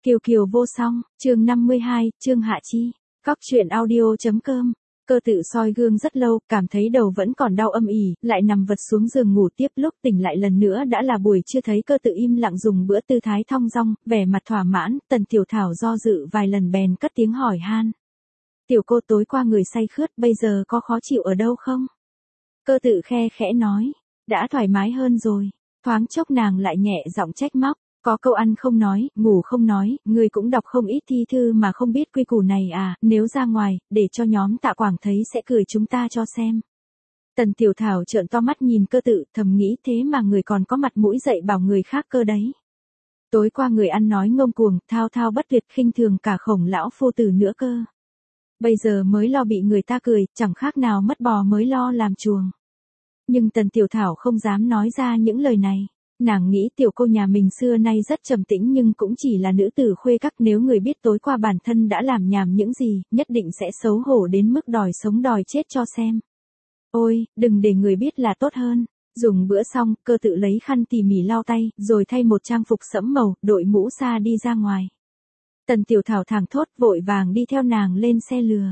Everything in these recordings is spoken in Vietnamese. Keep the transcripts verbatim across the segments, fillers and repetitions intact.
Kiều Kiều vô song, chương năm mươi hai, Trương Hạ Chi, Cóc truyện audio.com. Cơ tự soi gương rất lâu, cảm thấy đầu vẫn còn đau âm ỉ, lại nằm vật xuống giường ngủ tiếp, lúc tỉnh lại lần nữa đã là buổi trưa. Thấy Cơ tự im lặng dùng bữa tư thái thong dong, vẻ mặt thỏa mãn, Tần Tiểu Thảo do dự vài lần bèn cất tiếng hỏi han. Tiểu cô tối qua người say khướt, bây giờ có khó chịu ở đâu không? Cơ tự khe khẽ nói, đã thoải mái hơn rồi. Thoáng chốc nàng lại nhẹ giọng trách móc. Có câu ăn không nói, ngủ không nói, người cũng đọc không ít thi thư mà không biết quy củ này à, nếu ra ngoài, để cho nhóm Tạ Quảng thấy sẽ cười chúng ta cho xem. Tần Tiểu Thảo trợn to mắt nhìn Cơ tự, thầm nghĩ thế mà người còn có mặt mũi dạy bảo người khác cơ đấy. Tối qua người ăn nói ngông cuồng, thao thao bất tuyệt, khinh thường cả Khổng lão phu tử nữa cơ. Bây giờ mới lo bị người ta cười, chẳng khác nào mất bò mới lo làm chuồng. Nhưng Tần Tiểu Thảo không dám nói ra những lời này. Nàng nghĩ tiểu cô nhà mình xưa nay rất trầm tĩnh nhưng cũng chỉ là nữ tử khuê các, nếu người biết tối qua bản thân đã làm nhảm những gì, nhất định sẽ xấu hổ đến mức đòi sống đòi chết cho xem. Ôi, đừng để người biết là tốt hơn. Dùng bữa xong, Cơ tự lấy khăn tỉ mỉ lau tay, rồi thay một trang phục sẫm màu, đội mũ xa đi ra ngoài. Tần Tiểu Thảo thảng thốt vội vàng đi theo nàng lên xe lừa.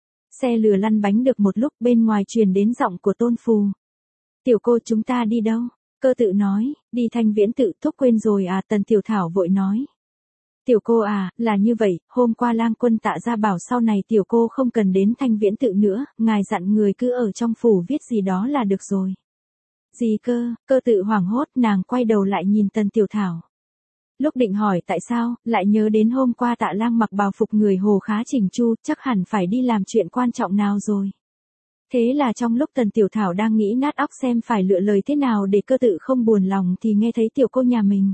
Xe lừa lăn bánh được một lúc, bên ngoài truyền đến giọng của Tôn Phù. Tiểu cô chúng ta đi đâu? Cơ tự nói, đi Thanh Viễn Tự. Thúc quên rồi à? Tần Tiểu Thảo vội nói. Tiểu cô à, là như vậy, hôm qua Lang Quân Tạ ra bảo sau này tiểu cô không cần đến Thanh Viễn Tự nữa, ngài dặn người cứ ở trong phủ viết gì đó là được rồi. Gì cơ? Cơ tự hoảng hốt, nàng quay đầu lại nhìn Tần Tiểu Thảo. Lúc định hỏi tại sao, lại nhớ đến hôm qua Tạ Lang mặc bào phục người Hồ khá chỉnh chu, chắc hẳn phải đi làm chuyện quan trọng nào rồi. Thế là trong lúc Tần Tiểu Thảo đang nghĩ nát óc xem phải lựa lời thế nào để Cơ tự không buồn lòng thì nghe thấy tiểu cô nhà mình.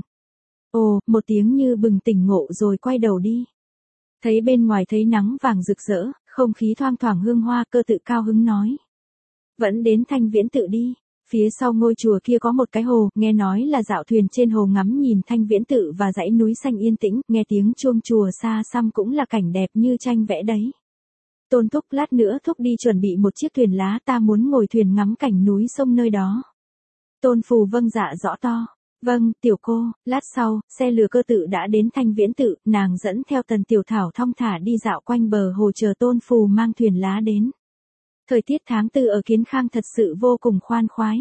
Ồ, một tiếng như bừng tỉnh ngộ rồi quay đầu đi. Thấy bên ngoài thấy nắng vàng rực rỡ, không khí thoang thoảng hương hoa, Cơ tự cao hứng nói. Vẫn đến Thanh Viễn Tự đi. Phía sau ngôi chùa kia có một cái hồ, nghe nói là dạo thuyền trên hồ ngắm nhìn Thanh Viễn Tự và dãy núi xanh yên tĩnh, nghe tiếng chuông chùa xa xăm cũng là cảnh đẹp như tranh vẽ đấy. Tôn thúc, lát nữa thúc đi chuẩn bị một chiếc thuyền lá, ta muốn ngồi thuyền ngắm cảnh núi sông nơi đó. Tôn Phù vâng dạ rõ to. Vâng, tiểu cô. Lát sau, xe lừa Cơ tự đã đến Thanh Viễn Tự, nàng dẫn theo Tần Tiểu Thảo thong thả đi dạo quanh bờ hồ chờ Tôn Phù mang thuyền lá đến. Thời tiết tháng tư ở Kiến Khang thật sự vô cùng khoan khoái.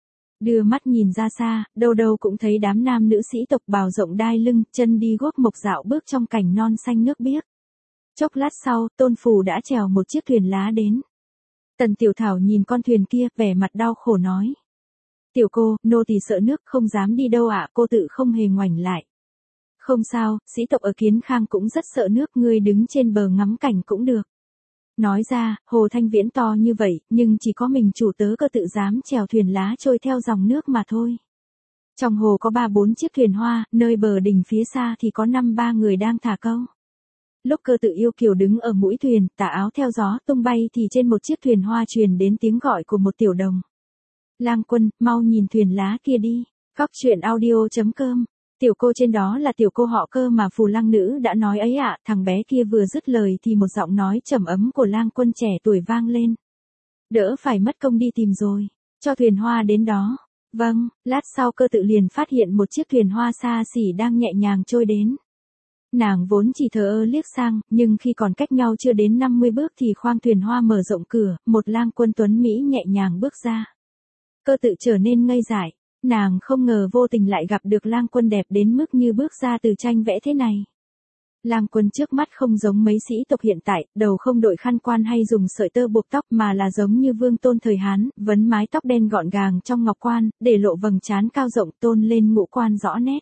Đưa mắt nhìn ra xa, đâu đâu cũng thấy đám nam nữ sĩ tộc bào rộng đai lưng, chân đi guốc mộc dạo bước trong cảnh non xanh nước biếc. Chốc lát sau, Tôn Phù đã chèo một chiếc thuyền lá đến. Tần Tiểu Thảo nhìn con thuyền kia, vẻ mặt đau khổ nói. Tiểu cô, nô tỳ sợ nước không dám đi đâu ạ. Cô tự không hề ngoảnh lại. Không sao, sĩ tộc ở Kiến Khang cũng rất sợ nước, ngươi đứng trên bờ ngắm cảnh cũng được. Nói ra, hồ Thanh Viễn to như vậy, nhưng chỉ có mình chủ tớ Cơ tự dám chèo thuyền lá trôi theo dòng nước mà thôi. Trong hồ có ba bốn chiếc thuyền hoa, nơi bờ đình phía xa thì có năm ba người đang thả câu. Lúc Cơ tự yêu kiều đứng ở mũi thuyền, tà áo theo gió tung bay thì trên một chiếc thuyền hoa truyền đến tiếng gọi của một tiểu đồng. Lang Quân, mau nhìn thuyền lá kia đi. Cóc truyện audio.com. Tiểu cô trên đó là tiểu cô họ Cơ mà Phù Lang nữ đã nói ấy ạ. Thằng bé kia vừa dứt lời thì một giọng nói trầm ấm của Lang Quân trẻ tuổi vang lên. Đỡ phải mất công đi tìm rồi. Cho thuyền hoa đến đó. Vâng. Lát sau Cơ tự liền phát hiện một chiếc thuyền hoa xa xỉ đang nhẹ nhàng trôi đến. Nàng vốn chỉ thờ ơ liếc sang, nhưng khi còn cách nhau chưa đến năm mươi bước thì khoang thuyền hoa mở rộng cửa, một Lang Quân tuấn Mỹ nhẹ nhàng bước ra. Cơ tự trở nên ngây dại, nàng không ngờ vô tình lại gặp được Lang Quân đẹp đến mức như bước ra từ tranh vẽ thế này. Lang Quân trước mắt không giống mấy sĩ tộc hiện tại, đầu không đội khăn quan hay dùng sợi tơ buộc tóc mà là giống như Vương Tôn thời Hán, vấn mái tóc đen gọn gàng trong ngọc quan, để lộ vầng trán cao rộng tôn lên ngũ quan rõ nét.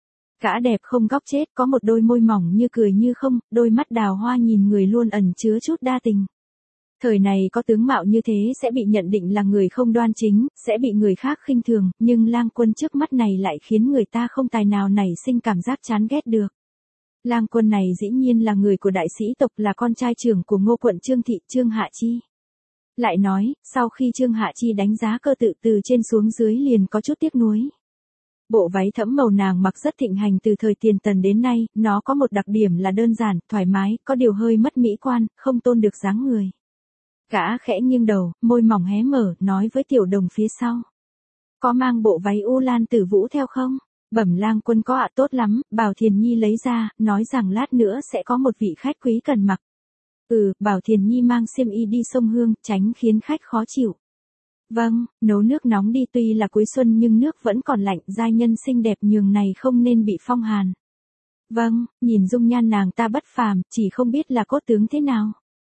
Gã đẹp không góc chết, có một đôi môi mỏng như cười như không, đôi mắt đào hoa nhìn người luôn ẩn chứa chút đa tình. Thời này có tướng mạo như thế sẽ bị nhận định là người không đoan chính, sẽ bị người khác khinh thường, nhưng Lang Quân trước mắt này lại khiến người ta không tài nào nảy sinh cảm giác chán ghét được. Lang Quân này dĩ nhiên là người của đại sĩ tộc, là con trai trưởng của Ngô quận Trương thị, Trương Hạ Chi. Lại nói, sau khi Trương Hạ Chi đánh giá Cơ tự từ trên xuống dưới liền có chút tiếc nuối. Bộ váy thẫm màu nàng mặc rất thịnh hành từ thời tiền Tần đến nay, nó có một đặc điểm là đơn giản, thoải mái, có điều hơi mất mỹ quan, không tôn được dáng người. Gã khẽ nghiêng đầu, môi mỏng hé mở, nói với tiểu đồng phía sau. Có mang bộ váy U Lan Tử Vũ theo không? Bẩm lang quân có ạ, tốt lắm, Bảo Thiền Nhi lấy ra, nói rằng lát nữa sẽ có một vị khách quý cần mặc. Ừ, Bảo Thiền Nhi mang xiêm y đi sông Hương, tránh khiến khách khó chịu. Vâng, nấu nước nóng đi, tuy là cuối xuân nhưng nước vẫn còn lạnh, giai nhân xinh đẹp nhường này không nên bị phong hàn. Vâng, nhìn dung nhan nàng ta bất phàm, chỉ không biết là cốt tướng thế nào.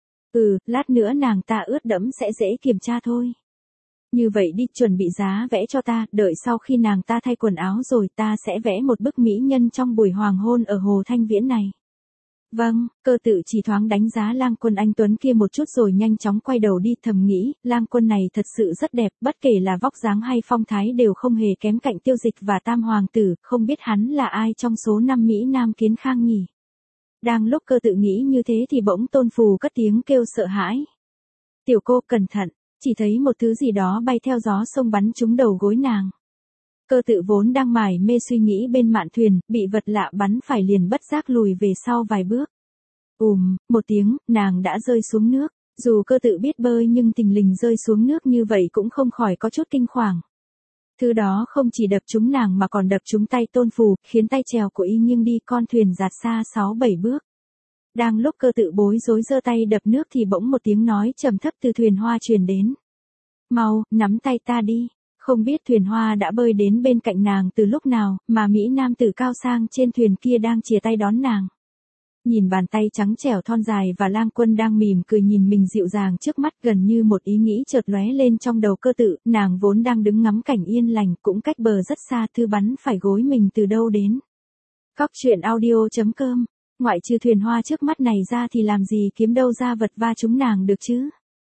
Ừ, lát nữa nàng ta ướt đẫm sẽ dễ kiểm tra thôi. Như vậy đi, chuẩn bị giá vẽ cho ta, đợi sau khi nàng ta thay quần áo rồi ta sẽ vẽ một bức mỹ nhân trong buổi hoàng hôn ở Hồ Thanh Viễn này. Vâng, Cơ Tự chỉ thoáng đánh giá lang quân anh tuấn kia một chút rồi nhanh chóng quay đầu đi, thầm nghĩ, lang quân này thật sự rất đẹp, bất kể là vóc dáng hay phong thái đều không hề kém cạnh Tiêu Dịch và Tam Hoàng tử, không biết hắn là ai trong số năm Mỹ Nam Kiến Khang nhỉ. Đang lúc Cơ Tự nghĩ như thế thì bỗng Tôn Phù cất tiếng kêu sợ hãi. Tiểu cô cẩn thận, chỉ thấy một thứ gì đó bay theo gió xông bắn trúng đầu gối nàng. Cơ Tự vốn đang mải mê suy nghĩ bên mạn thuyền, bị vật lạ bắn phải liền bất giác lùi về sau vài bước. Ùm, một tiếng, nàng đã rơi xuống nước. Dù Cơ Tự biết bơi nhưng tình lình rơi xuống nước như vậy cũng không khỏi có chút kinh hoàng. Thứ đó không chỉ đập trúng nàng mà còn đập trúng tay Tôn Phù, khiến tay chèo của y nghiêng đi, con thuyền dạt xa sáu bảy bước. Đang lúc Cơ Tự bối rối giơ tay đập nước thì bỗng một tiếng nói trầm thấp từ thuyền hoa truyền đến. Mau, nắm tay ta đi. Không biết thuyền hoa đã bơi đến bên cạnh nàng từ lúc nào, mà Mỹ Nam tử cao sang trên thuyền kia đang chìa tay đón nàng. Nhìn bàn tay trắng trẻo thon dài và lang quân đang mỉm cười nhìn mình dịu dàng trước mắt, gần như một ý nghĩ chợt lóe lên trong đầu Cơ Tự, nàng vốn đang đứng ngắm cảnh yên lành, cũng cách bờ rất xa, thứ bắn phải gối mình từ đâu đến. Cóc truyện audio chấm com, ngoại trừ thuyền hoa trước mắt này ra thì làm gì kiếm đâu ra vật va chúng nàng được chứ.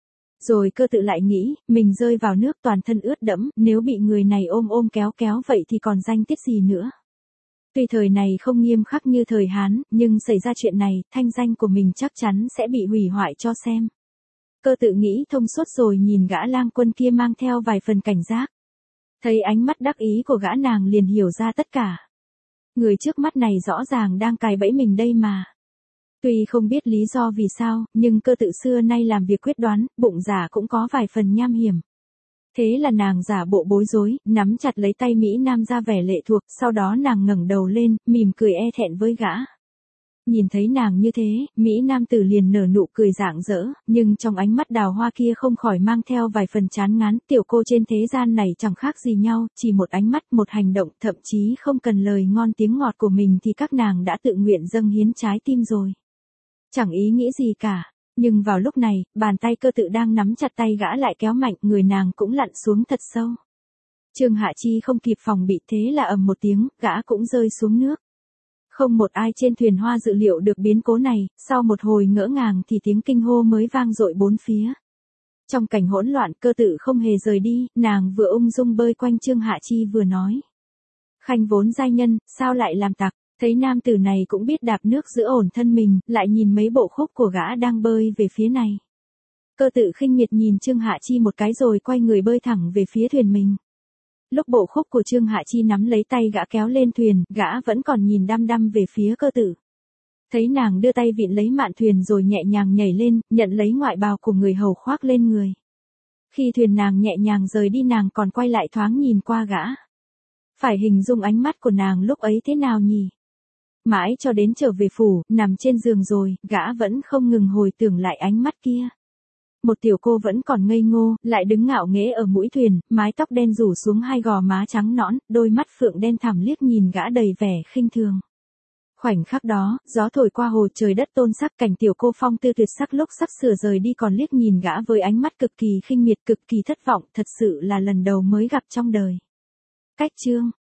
Rồi Cơ Tự lại nghĩ, mình rơi vào nước toàn thân ướt đẫm, nếu bị người này ôm ôm kéo kéo vậy thì còn danh tiết gì nữa. Tuy thời này không nghiêm khắc như thời Hán, nhưng xảy ra chuyện này, thanh danh của mình chắc chắn sẽ bị hủy hoại cho xem. Cơ Tự nghĩ thông suốt rồi nhìn gã lang quân kia mang theo vài phần cảnh giác. Thấy ánh mắt đắc ý của gã nàng liền hiểu ra tất cả. Người trước mắt này rõ ràng đang cài bẫy mình đây mà. Tuy không biết lý do vì sao, nhưng Cơ Tự xưa nay làm việc quyết đoán, bụng giả cũng có vài phần nham hiểm. Thế là nàng giả bộ bối rối, nắm chặt lấy tay Mỹ Nam ra vẻ lệ thuộc, sau đó nàng ngẩng đầu lên, mỉm cười e thẹn với gã. Nhìn thấy nàng như thế, Mỹ Nam tử liền nở nụ cười rạng rỡ, nhưng trong ánh mắt đào hoa kia không khỏi mang theo vài phần chán ngán, tiểu cô trên thế gian này chẳng khác gì nhau, chỉ một ánh mắt, một hành động, thậm chí không cần lời ngon tiếng ngọt của mình thì các nàng đã tự nguyện dâng hiến trái tim rồi. Chẳng ý nghĩ gì cả. Nhưng vào lúc này, bàn tay Cơ Tự đang nắm chặt tay gã lại kéo mạnh, người nàng cũng lặn xuống thật sâu. Trương Hạ Chi không kịp phòng bị, thế là ầm một tiếng, gã cũng rơi xuống nước. Không một ai trên thuyền hoa dự liệu được biến cố này, sau một hồi ngỡ ngàng thì tiếng kinh hô mới vang dội bốn phía. Trong cảnh hỗn loạn, Cơ Tự không hề rời đi, nàng vừa ung dung bơi quanh Trương Hạ Chi vừa nói. Khanh vốn giai nhân, sao lại làm tặc? Thấy nam tử này cũng biết đạp nước giữ ổn thân mình, lại nhìn mấy bộ khúc của gã đang bơi về phía này. Cơ Tự khinh miệt nhìn Trương Hạ Chi một cái rồi quay người bơi thẳng về phía thuyền mình. Lúc bộ khúc của Trương Hạ Chi nắm lấy tay gã kéo lên thuyền, gã vẫn còn nhìn đăm đăm về phía Cơ Tự. Thấy nàng đưa tay vịn lấy mạn thuyền rồi nhẹ nhàng nhảy lên, nhận lấy ngoại bào của người hầu khoác lên người. Khi thuyền nàng nhẹ nhàng rời đi nàng còn quay lại thoáng nhìn qua gã. Phải hình dung ánh mắt của nàng lúc ấy thế nào nhỉ? Mãi cho đến trở về phủ, nằm trên giường rồi, gã vẫn không ngừng hồi tưởng lại ánh mắt kia. Một tiểu cô vẫn còn ngây ngô, lại đứng ngạo nghễ ở mũi thuyền, mái tóc đen rủ xuống hai gò má trắng nõn, đôi mắt phượng đen thẳm liếc nhìn gã đầy vẻ khinh thường. Khoảnh khắc đó, gió thổi qua hồ trời đất tôn sắc, cảnh tiểu cô phong tư tuyệt sắc lúc sắp sửa rời đi còn liếc nhìn gã với ánh mắt cực kỳ khinh miệt, cực kỳ thất vọng, thật sự là lần đầu mới gặp trong đời. Cách chương